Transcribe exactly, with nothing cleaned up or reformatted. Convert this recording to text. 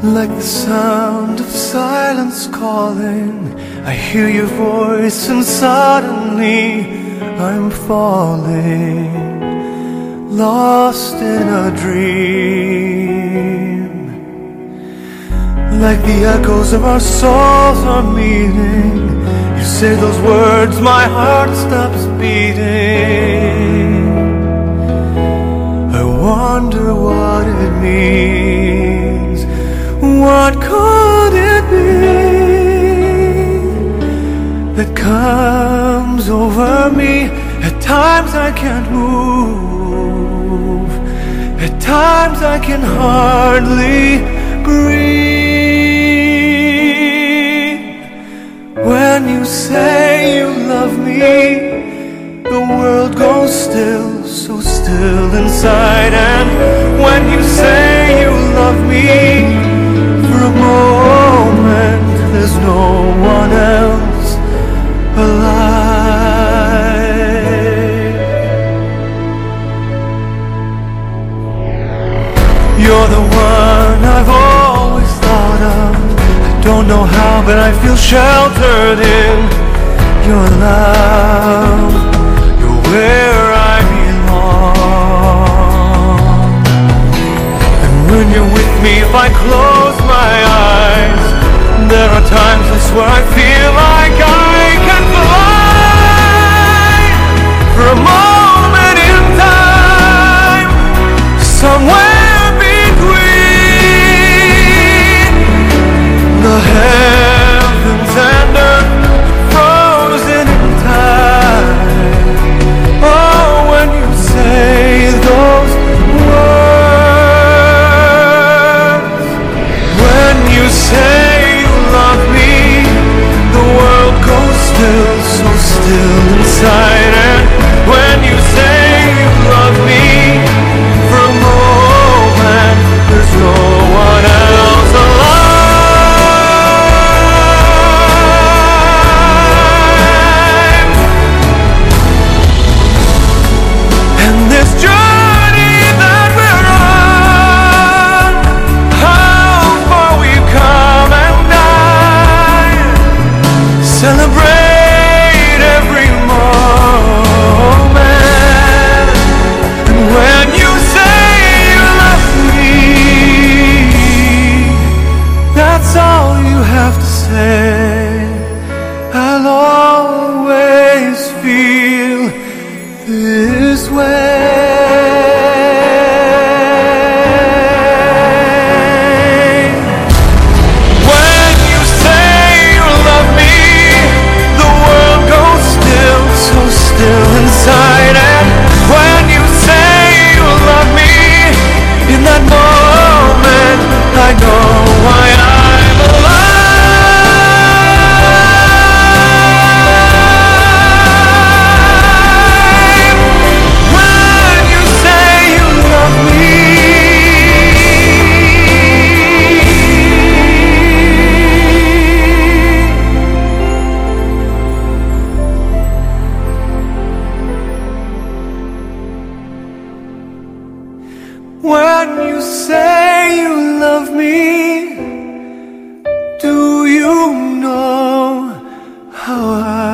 Like the sound of silence calling, I hear your voice and suddenly I'm falling, lost in a dream. Like the echoes of our souls are meeting, you say those words, my heart stops beating. I wonder what it means. What could it be that comes over me? At times I can't move, at times I can hardly breathe. When you say you love me, the world goes still, so still inside. And when you say you love me, for a moment there's no one else alive. You're the one I've always thought of. I don't know how, but I feel sheltered in your love. You're where I belong. And when you're with me, if I close my eyes, there are times I swear I feel like I can fly for a moment in time, somewhere between the heavens and earth, frozen in time. Oh, when you say those words, when you say you love me, the world goes still, so still inside. And when you say you love me, for a moment there's no one else alive. And this journey that we're on, how far we've come and died, celebrate every moment. And when you say you love me, that's all you have to say. I'll always feel this way. When you say you love me, the world goes still, so still inside. And when you say you love me, in that moment I know why I'm alive. When you say you love me, when you say you love me, do you know how I